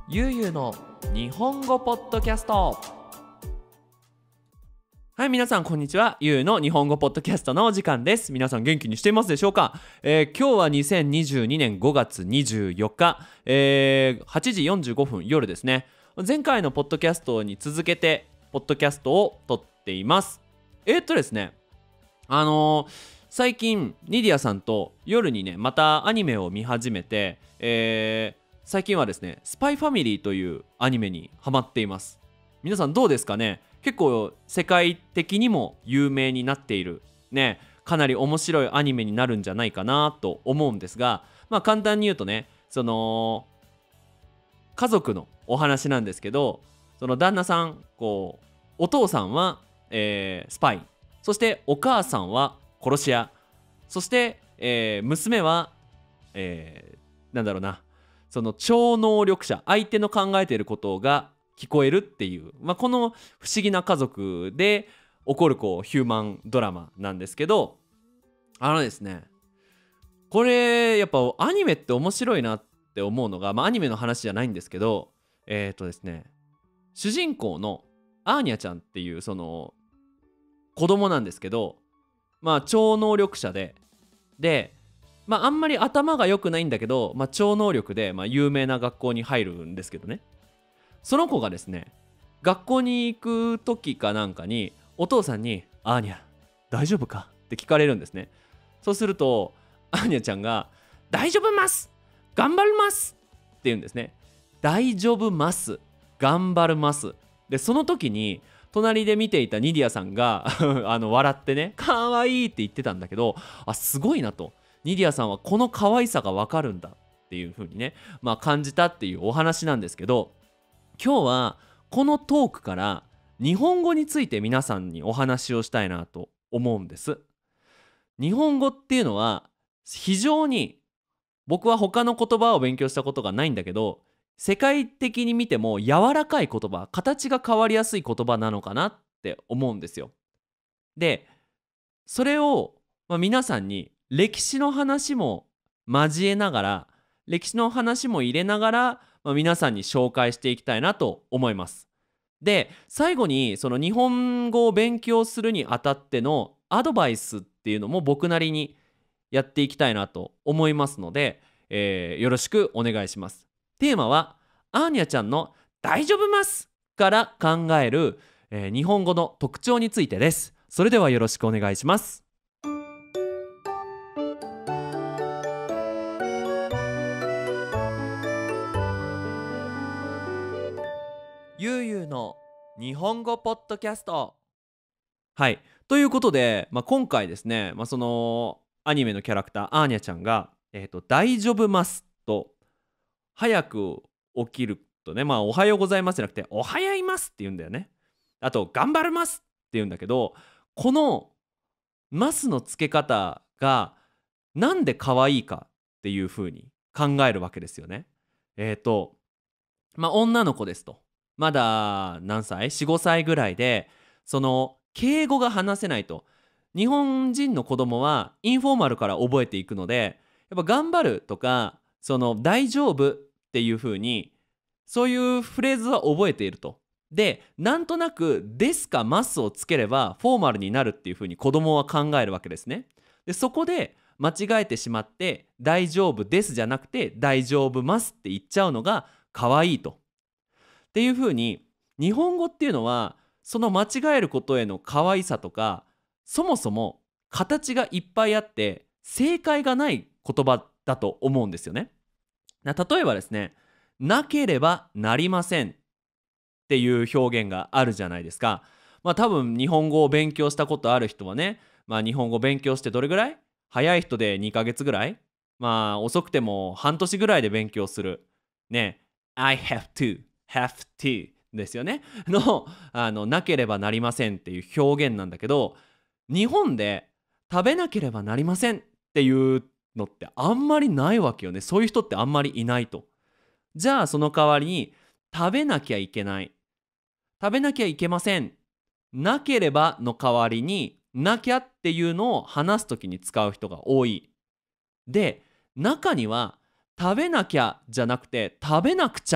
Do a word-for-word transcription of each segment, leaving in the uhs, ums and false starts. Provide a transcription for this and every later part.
ゆうゆうの日本語ポッドキャスト。はい、皆さんこんにちは。ゆうの日本語ポッドキャストのお時間です。皆さん元気にしていますでしょうか？えー、今日はにせんにじゅうにねんごがつにじゅうよっか、えー、はちじよんじゅうごふん夜ですね。前回のポッドキャストに続けてポッドキャストを撮っています。えー、っとですねあのー、最近ニディアさんと夜にねまたアニメを見始めて、えー最近はですねスパイファミリーというアニメにハマっています。皆さんどうですかね？結構世界的にも有名になっているね、かなり面白いアニメになるんじゃないかなと思うんですが、まあ簡単に言うとね、その家族のお話なんですけど、その旦那さん、こうお父さんは、えースパイ、そしてお母さんは殺し屋、そして、えー娘は、えーなんだろうな、その超能力者、相手の考えていることが聞こえるっていう、まあ、この不思議な家族で起こるこうヒューマンドラマなんですけど、あのですねこれやっぱアニメって面白いなって思うのが、まあ、アニメの話じゃないんですけど、えっとですね主人公のアーニャちゃんっていうその子供なんですけど、まあ超能力者ででまああんまり頭が良くないんだけど、まあ、超能力で、まあ、有名な学校に入るんですけどね、その子がですね学校に行く時かなんかにお父さんに「アーニャ大丈夫か?」って聞かれるんですね。そうするとアーニャちゃんが「大丈夫ます頑張ります」って言うんですね。大丈夫ます頑張るますで、その時に隣で見ていたニディアさんがあの笑ってね可愛いって言ってたんだけど、あすごいなと、ニディアさんはこの可愛さが分かるんだっていう風にね、まあ感じたっていうお話なんですけど、今日はこのトークから日本語について皆さんにお話をしたいなと思うんです。日本語っていうのは非常に、僕は他の言葉を勉強したことがないんだけど、世界的に見ても柔らかい言葉、形が変わりやすい言葉なのかなって思うんですよ。でそれを、まあ、皆さんに歴史の話も交えながら、歴史の話も入れながら、まあ、皆さんに紹介していきたいなと思います。で最後にその日本語を勉強するにあたってのアドバイスっていうのも僕なりにやっていきたいなと思いますので、えーよろしくお願いします。テーマはアーニャちゃんの大丈夫ますから考える、えー日本語の特徴についてです。それではよろしくお願いします。ゆうゆうの日本語ポッドキャスト。はい、ということで、まあ、今回ですね、まあ、そのアニメのキャラクターアーニャちゃんが、えーと大丈夫ますと早く起きるとね、まあおはようございますじゃなくておはやいますって言うんだよね。あと頑張りますって言うんだけど、このますの付け方がなんで可愛いかっていう風に考えるわけですよね。えっ、とまあ女の子ですと、まだ何歳 よん、ごさいぐらいで、その敬語が話せないと。日本人の子供はインフォーマルから覚えていくので、やっぱ頑張るとかその大丈夫っていう風にそういうフレーズは覚えていると。でなんとなくですかますをつければフォーマルになるっていう風に子供は考えるわけですね。でそこで間違えてしまって大丈夫ですじゃなくて大丈夫ますって言っちゃうのが可愛いと。っていう風に日本語っていうのはその間違えることへの可愛さとか、そもそも形がいっぱいあって正解がない言葉だと思うんですよね。な例えばですね、なければなりませんっていう表現があるじゃないですか。まあ多分日本語を勉強したことある人はね、まあ日本語勉強してどれぐらい？早い人でにかげつぐらい、まあ遅くても半年ぐらいで勉強する。ね、I have to, have to ですよね。の、あの、なければなりませんっていう表現なんだけど、日本で食べなければなりませんっていうのってあんまりないわけよね。そういう人ってあんまりいないと。じゃあその代わりに食べなきゃいけない、食べなきゃいけません、なければの代わりになきゃっていうのを話すときに使う人が多い。で中には食べなきゃじゃなくて食べなくちゃ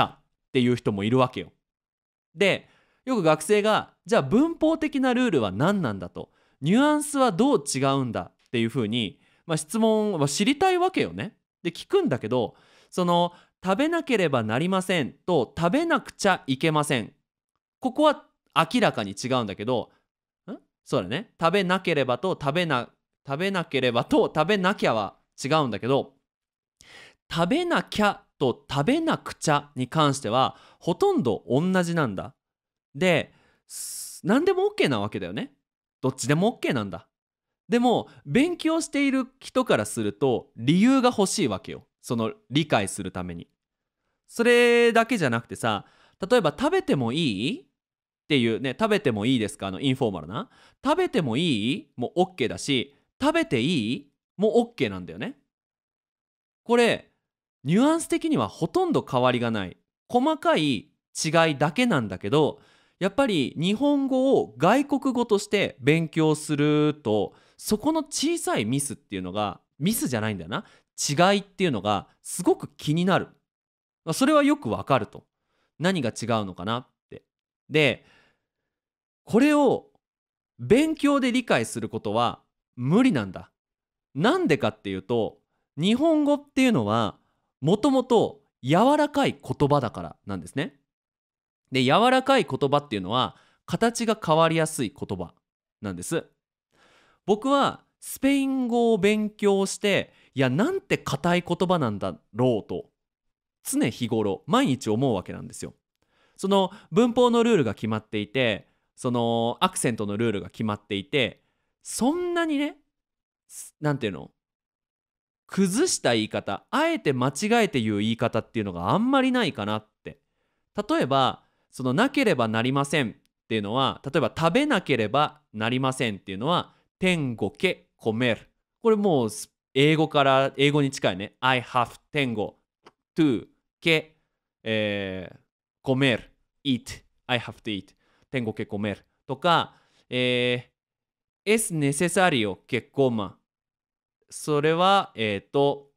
っていう人もいるわけよ。で、よく学生がじゃあ文法的なルールは何なんだと、ニュアンスはどう違うんだっていうふうに、まあ、質問は知りたいわけよね。で聞くんだけど、その食べなければなりませんと食べなくちゃいけません、ここは明らかに違うんだけど、んそうだね、食べなければと食べな食べなければと食べなきゃは違うんだけど、食べなきゃと食べなくちゃに関してはほとんど同じなんだ。で、す何でも OK なわけだよね。どっちでも OK なんだ。でも勉強している人からすると理由が欲しいわけよ。その理解するために。それだけじゃなくてさ、例えば食べてもいいっていうね、食べてもいいですか、あのインフォーマルな。食べてもいいも OK だし、食べていいも OK なんだよね。これニュアンス的にはほとんど変わりがない細かい違いだけなんだけど、やっぱり日本語を外国語として勉強すると、そこの小さいミスっていうのが、ミスじゃないんだよな、違いっていうのがすごく気になる。まあそれはよくわかると。何が違うのかなって。で、これを勉強で理解することは無理なんだ。なんでかっていうと、日本語っていうのはもともと柔らかい言葉だからなんですね。で、柔らかい言葉っていうのは形が変わりやすい言葉なんです。僕はスペイン語を勉強して、いやなんて硬い言葉なんだろうと常日頃毎日思うわけなんですよ。その文法のルールが決まっていて、そのアクセントのルールが決まっていて、そんなにね、なんていうの、崩した言い方、あえて間違えて言う言い方っていうのがあんまりないかなって。例えばそのなければなりませんっていうのは、例えば食べなければなりませんっていうのはtengo que comer。これもう英語から英語に近いね。 I have tengo to que、えー comer eat I have to eat tengo que comer とか、えー es necesario que coma。それはえっ、と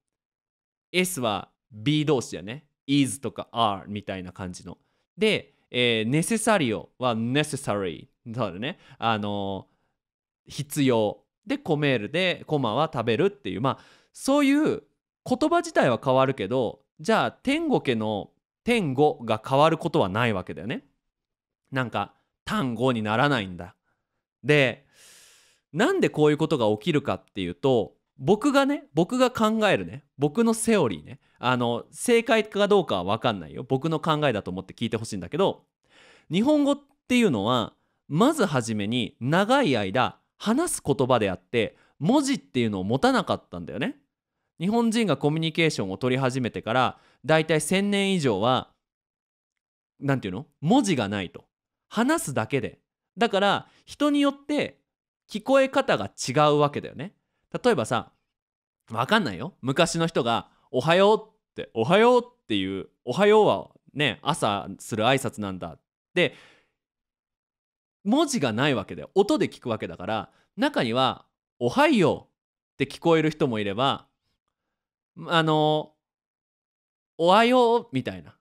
S は B 動詞だよね。is とか are みたいな感じの。で、えー、necessario は necessary。そうだね。あのー必要。で、コメールで、コマは食べるっていう、まあ、そういう言葉自体は変わるけど、じゃあ、天語家の天語が変わることはないわけだよね。なんか、単語にならないんだ。で、なんでこういうことが起きるかっていうと、僕がね、僕が考えるね、僕のセオリーね、あの正解かどうかは分かんないよ、僕の考えだと思って聞いてほしいんだけど、日本語っていうのはまずはじめに長い間話す言葉であって、文字っていうのを持たなかったんだよね。日本人がコミュニケーションを取り始めてからだいたいせんねん以上は、なんていうの、文字がないと、話すだけで、だから人によって聞こえ方が違うわけだよね。例えばさ、わかんないよ、昔の人が「おはよう」って「おはよう」っていう「おはよう」はね、朝する挨拶なんだで、文字がないわけだよ、音で聞くわけだから、中には「おはよう」って聞こえる人もいれば、あの「おはよう」みたいな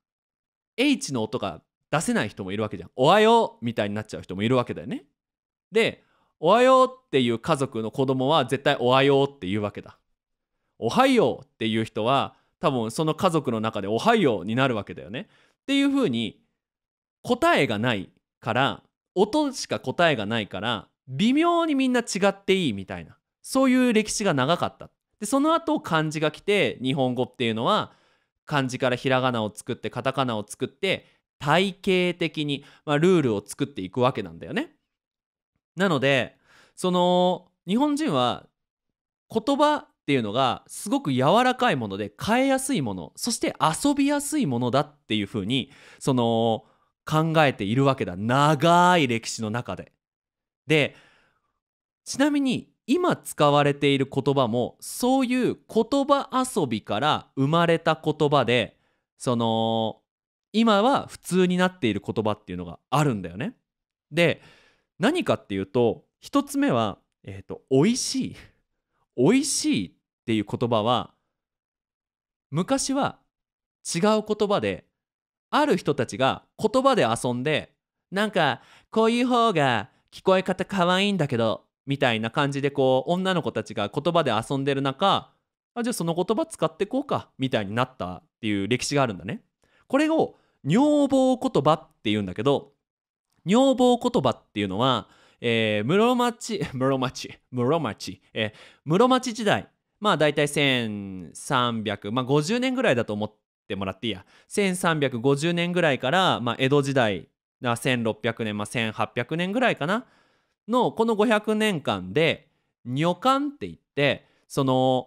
H の音が出せない人もいるわけじゃん。「おはよう」みたいになっちゃう人もいるわけだよね。で、おはようっていう家族の子供は絶対おはようって言うわけだ。おはようっていう人は多分その家族の中でおはようになるわけだよね。っていう風に答えがないから、音しか答えがないから微妙にみんな違っていいみたいな、そういう歴史が長かった。でその後漢字が来て、日本語っていうのは漢字からひらがなを作ってカタカナを作って体系的に、まあ、ルールを作っていくわけなんだよね。なのでその日本人は言葉っていうのがすごく柔らかいもので変えやすいもの、そして遊びやすいものだっていうふうにその考えているわけだ、長い歴史の中で。で、ちなみに今使われている言葉もそういう言葉遊びから生まれた言葉で、その今は普通になっている言葉っていうのがあるんだよね。で、何かっていうと、一つ目は、えっと、おいしい。おいしいっていう言葉は、昔は違う言葉で、 ある人たちが言葉で遊んで、なんかこういう方が聞こえ方可愛いんだけどみたいな感じで、こう女の子たちが言葉で遊んでる中、あ、じゃあその言葉使ってこうかみたいになったっていう歴史があるんだね。これを女房言葉っていうんだけど、女房言葉っていうのは、えー室町室町室町、えー室町時代、まあ大体せんさんびゃく、まあごじゅうねんぐらいだと思ってもらっていいや。せんさんびゃくごじゅうねんぐらいから、まあ、江戸時代なせんろっぴゃくねん、まあ、せんはっぴゃくねんぐらいかなのこのごひゃくねんかんで、女官って言って、その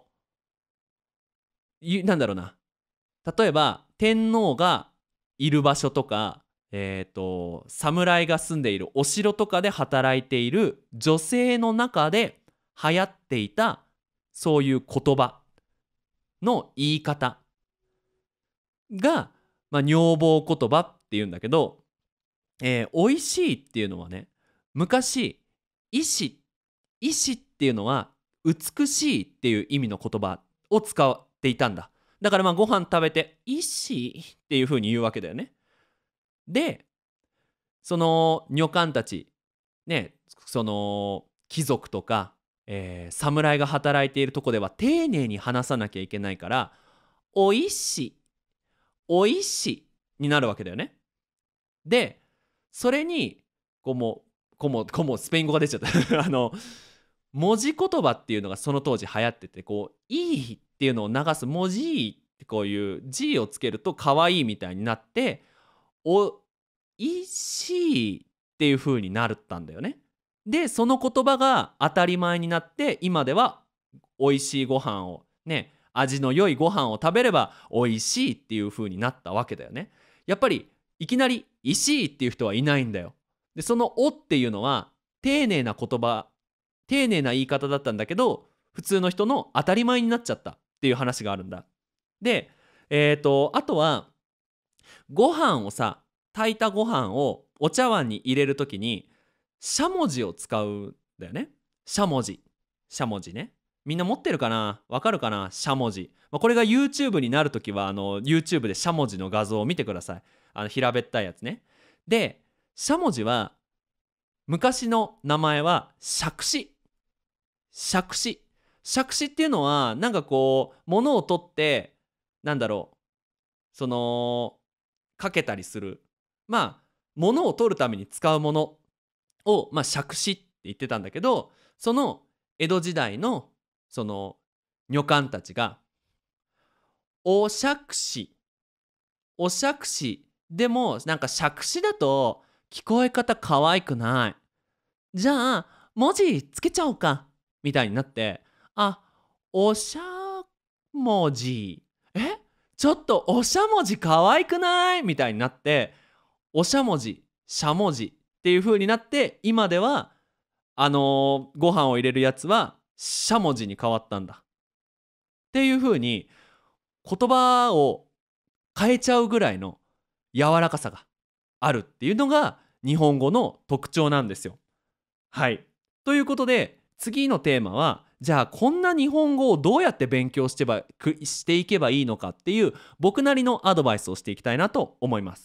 ゆなんだろうな、例えば天皇がいる場所とか、えー、と侍が住んでいるお城とかで働いている女性の中で流行っていた、そういう言葉の言い方が、まあ、女房言葉っていうんだけど、えー、美味しいっていうのはね、昔医師医師っていうのは美しいっていう意味の言葉を使っていたんだ。だからまあご飯食べて医師っていう風に言うわけだよね。で、その女官たちね、その貴族とか、えー侍が働いているとこでは丁寧に話さなきゃいけないから、おいしおいしになるわけだよね。で、それにこうもうこうもうこうもうスペイン語が出ちゃったあの文字言葉っていうのがその当時流行ってて、こういいっていうのを流す文字ってこういう字をつけると可愛いみたいになって、おいしいっていう風になったんだよね。で、その言葉が当たり前になって、今では美味しいご飯をね、味の良いご飯を食べれば美味しいっていう風になったわけだよね。やっぱりいきなりいしいっていう人はいないんだよ。で、そのおっていうのは丁寧な言葉、丁寧な言い方だったんだけど、普通の人の当たり前になっちゃったっていう話があるんだ。で、えっと、あとは、ご飯をさ、炊いたご飯をお茶碗に入れるときに、しゃもじを使うんだよね。しゃもじ。しゃもじね。みんな持ってるかな、わかるかな、しゃもじ。まあ、これが YouTube になるときは、あの、YouTube でしゃもじの画像を見てください。あの、平べったいやつね。で、しゃもじは、昔の名前は杓子。杓子。杓子っていうのは、なんかこう、物を取って、なんだろう、その、かけたりする。まあ、物を取るために使うものを、まあ、杓子って言ってたんだけど、その江戸時代の、その、女官たちが、お杓子、お杓子、でも、なんか杓子だと聞こえ方可愛くない。じゃあ、文字つけちゃおうか。みたいになって、あ、おしゃもじ。えちょっとおしゃもじ可愛くないみたいになって、おしゃもじ、しゃもじっていう風になって、今では、あのーご飯を入れるやつは、しゃもじに変わったんだ。っていう風に、言葉を変えちゃうぐらいの柔らかさがあるっていうのが日本語の特徴なんですよ。はい。ということで、次のテーマは、じゃあこんな日本語をどうやって勉強してばくしていけばいいのかっていう僕なりのアドバイスをしていきたいなと思います。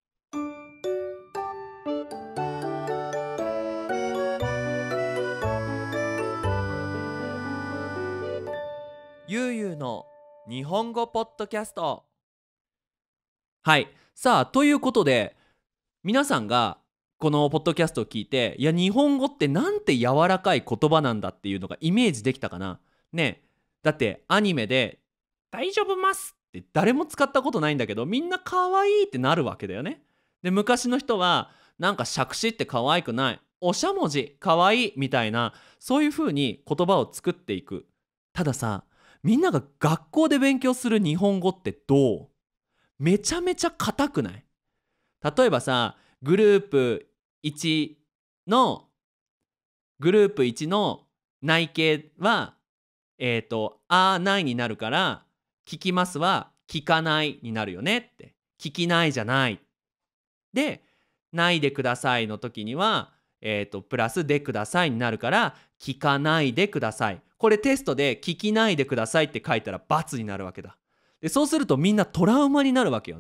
ゆうゆうの日本語ポッドキャスト。はい。さあ、ということで、皆さんがこのポッドキャストを聞いて、いや日本語ってなんて柔らかい言葉なんだっていうのがイメージできたかな。ねえ、だってアニメで大丈夫ますって誰も使ったことないんだけど、みんな可愛いってなるわけだよね。で、昔の人はなんか杓子って可愛くない、おしゃもじ可愛いみたいな、そういう風に言葉を作っていく。たださ、みんなが学校で勉強する日本語ってどう？めちゃめちゃ硬くない？例えばさ、グループいちのグループいちの内形は、えっと、あーないになるから、聞きますは聞かないになるよねって。聞きないじゃない。で、ないでくださいの時には、えっと、プラスでくださいになるから、聞かないでください。これテストで聞きないでくださいって書いたら×になるわけだ。で、そうするとみんなトラウマになるわけよね。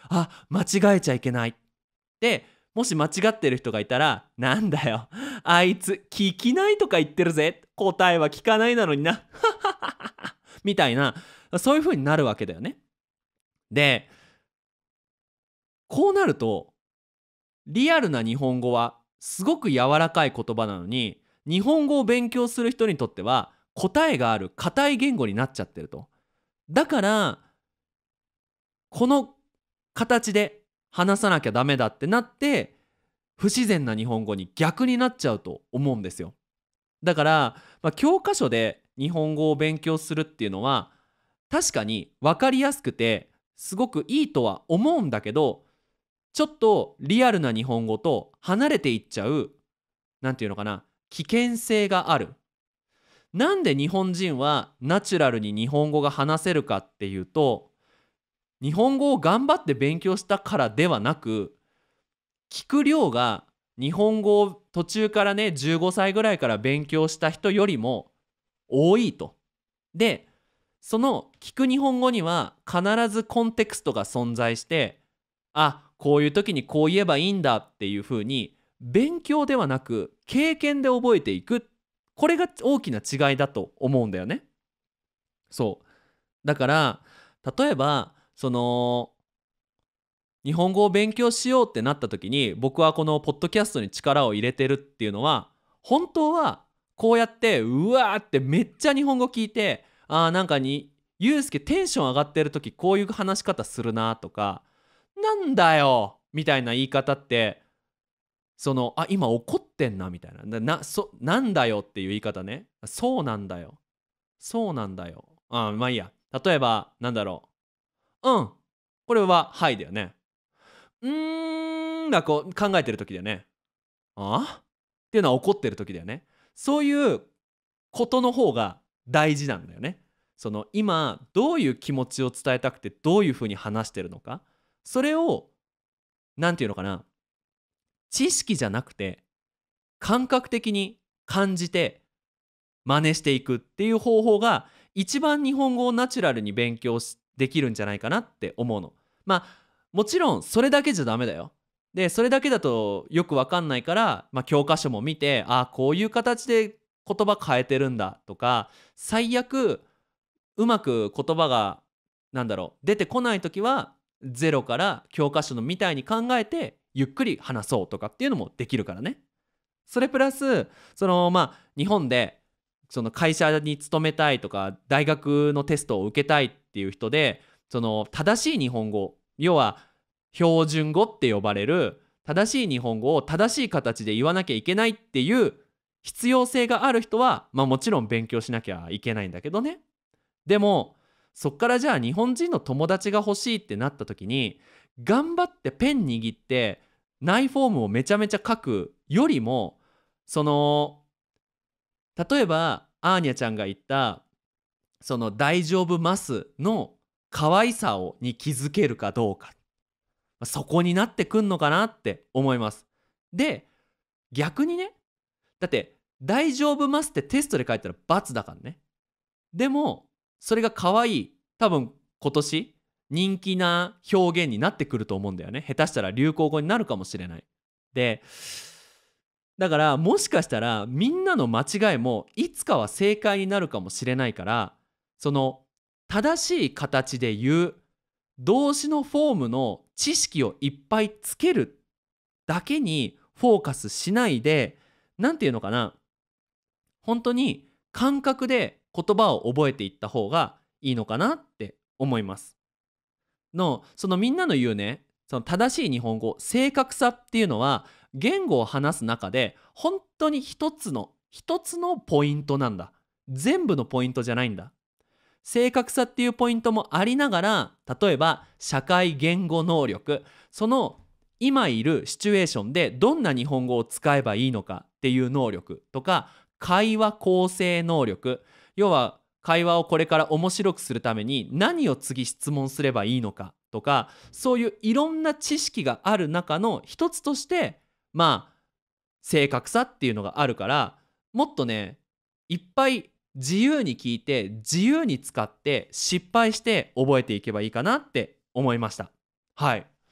あ、間違えちゃいけないで、もし間違ってる人がいたら、なんだよ、あいつ聞きないとか言ってるぜ、答えは聞かないなのになみたいな、そういう風になるわけだよね。で、こうなるとリアルな日本語はすごく柔らかい言葉なのに、日本語を勉強する人にとっては答えがある硬い言語になっちゃってると。だからこの形で話さなきゃダメだってなって、不自然な日本語に逆になっちゃうと思うんですよ。だから、まあ、教科書で日本語を勉強するっていうのは確かに分かりやすくてすごくいいとは思うんだけど、ちょっとリアルな日本語と離れていっちゃう、なんていうのかな、危険性がある。なんで日本人はナチュラルに日本語が話せるかっていうと、日本語を頑張って勉強したからではなく、聞く量が日本語を途中からね、じゅうごさいぐらいから勉強した人よりも多いと。で、その聞く日本語には必ずコンテクストが存在して、あ、こういう時にこう言えばいいんだっていう風に勉強ではなく経験で覚えていく。これが大きな違いだと思うんだよね。そう。だから例えばその日本語を勉強しようってなった時に、僕はこのポッドキャストに力を入れてるっていうのは、本当はこうやってうわーってめっちゃ日本語聞いて、あーなんかにゆうすけテンション上がってる時こういう話し方するなとか、なんだよみたいな言い方って、そのあ今怒ってんなみたいな、ななそなんだよっていう言い方ね、そうなんだよそうなんだよ、あまあいいや。例えばなんだろう、うん、これははいだよね。うーんがこう考えてる時だよね。あっていうのは怒ってる時だよね。そういうことの方が大事なんだよね。その今どういう気持ちを伝えたくてどういうふうに話してるのか、それをなんていうのかな、知識じゃなくて感覚的に感じて真似していくっていう方法が一番日本語をナチュラルに勉強しできるんじゃないかなって思うの。まあもちろんそれだけじゃダメだよ。でそれだけだとよくわかんないから、まあ、教科書も見て、あこういう形で言葉変えてるんだとか、最悪うまく言葉がなんだろう出てこない時はゼロから教科書のみたいに考えてゆっくり話そうとかっていうのもできるからね。それプラスそのまあ日本でその会社に勤めたいとか大学のテストを受けたいっていう人で、その正しい日本語、要は標準語って呼ばれる正しい日本語を正しい形で言わなきゃいけないっていう必要性がある人は、まあ、もちろん勉強しなきゃいけないんだけどね。でもそっからじゃあ日本人の友達が欲しいってなった時に、頑張ってペン握って内フォームをめちゃめちゃ書くよりも、その例えばアーニャちゃんが言ったその大丈夫ますの可愛さをに気づけるかどうか、そこになってくんのかなって思います。で逆にね、だって大丈夫ますってテストで書いたら×だからね。でもそれが可愛い、多分今年人気な表現になってくると思うんだよね。下手したら流行語になるかもしれない。でだからもしかしたらみんなの間違いもいつかは正解になるかもしれないから、その正しい形で言う動詞のフォームの知識をいっぱいつけるだけにフォーカスしないで、なんていうのかな、本当に感覚で言葉を覚えていった方がいいのかなって思います。のそのみんなの言うね、その正しい日本語、正確さっていうのは言語を話す中で本当に一つの一つのポイントなんだ。全部のポイントじゃないんだ。正確さっていうポイントもありながら、例えば社会言語能力、その今いるシチュエーションでどんな日本語を使えばいいのかっていう能力とか、会話構成能力、要は会話をこれから面白くするために何を次質問すればいいのかとか、そういういろんな知識がある中の一つとして、まあ正確さっていうのがあるから、もっとねいっぱい自由に聞いて自由に使って失敗して覚えていけばいいかなって思いました。はい。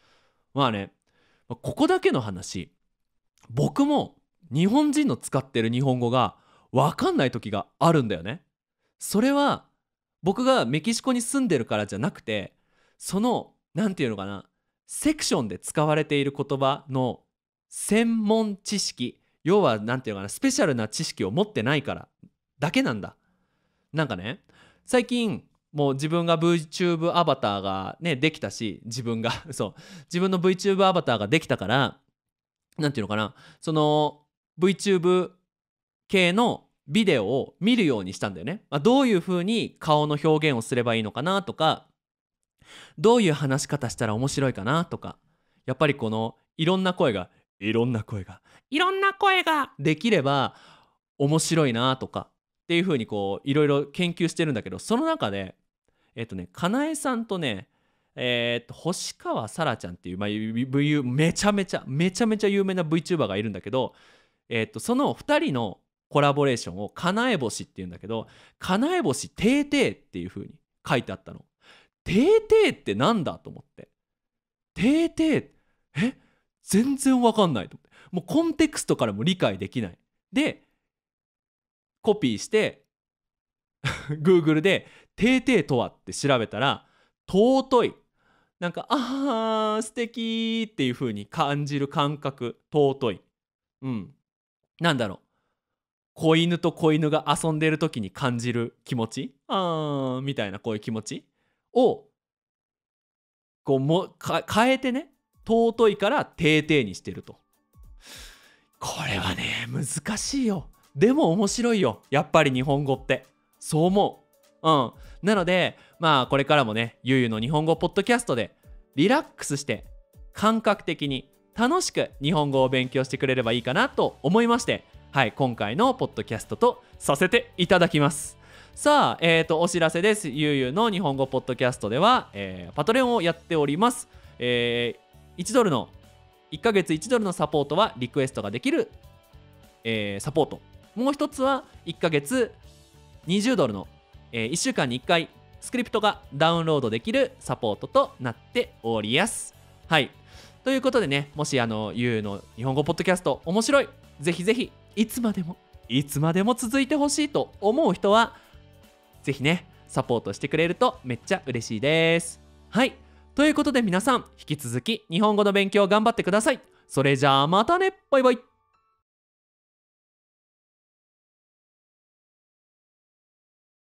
まあね、ここだけの話、僕も日本人の使ってる日本語が分かんない時があるんだよね。それは僕がメキシコに住んでるからじゃなくて、そのなんていうのかな、セクションで使われている言葉の専門知識、要はなんていうのかな、スペシャルな知識を持ってないからだけなんだ。なんかね、最近もう自分が VTuber アバターがねできたし、自分がそう自分の VTuber アバターができたから、なんていうのかな、その VTuber 系のビデオを見るようにしたんだよね。まあ、どういう風に顔の表現をすればいいのかなとか、どういう話し方したら面白いかなとか、やっぱりこのいろんな声がいろんな声がいろんな声ができれば面白いなとかっていう風にこういろいろ研究してるんだけど、その中でえっとねかなえさんとね、えーっと星川さらちゃんっていう、まあ、V めちゃめちゃめちゃめちゃ有名な VTuber がいるんだけど、えーっとそのふたりのコラボレーションをかなえ星っていうんだけど、かなえ星てーてーっていう風に書いてあったの。てーてーってなんだと思って、てーてーえ全然わかんないと思って、もうコンテクストからも理解できないで、コピーしてGoogle で「てーてーとは」って調べたら、尊い、なんかあー素敵っていう風に感じる感覚、尊い、うん、なんだろう、子犬と子犬が遊んでる時に感じる気持ち、あーみたいな、こういう気持ちをこうもか変えてね、尊いからてーてーにしてると。これはね難しいよ。でも面白いよ、やっぱり日本語って。そう思う。うん。なのでまあこれからもね、ゆうゆうの日本語ポッドキャストでリラックスして感覚的に楽しく日本語を勉強してくれればいいかなと思いまして、はい、今回のポッドキャストとさせていただきます。さあ、えーとお知らせです。ゆうゆうの日本語ポッドキャストでは、えーパトレオンをやっております。えーいちドルのいっかげついちドルのサポートはリクエストができる、えーサポート。もう一つはいっかげつにじゅうドルの、えーいっしゅうかんにいっかいスクリプトがダウンロードできるサポートとなっておりやす。はい。ということでね、もしあの、ゆうの日本語ポッドキャスト面白い、ぜひぜひ、いつまでも、いつまでも続いてほしいと思う人は、ぜひね、サポートしてくれるとめっちゃ嬉しいです。はい。ということで皆さん、引き続き日本語の勉強頑張ってください。それじゃあまたね、バイバイ。